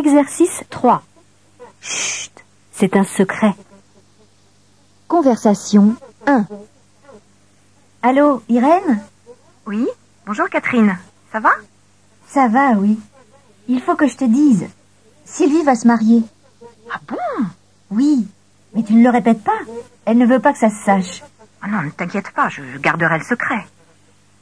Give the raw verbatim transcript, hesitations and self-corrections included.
Exercice trois. Chut, c'est un secret. Conversation un. Allô, Irène? Oui, bonjour Catherine, ça va? Ça va, oui. Il faut que je te dise. Sylvie va se marier. Ah bon? Oui, mais tu ne le répètes pas. Elle ne veut pas que ça se sache. Ah non, ne t'inquiète pas, je garderai le secret.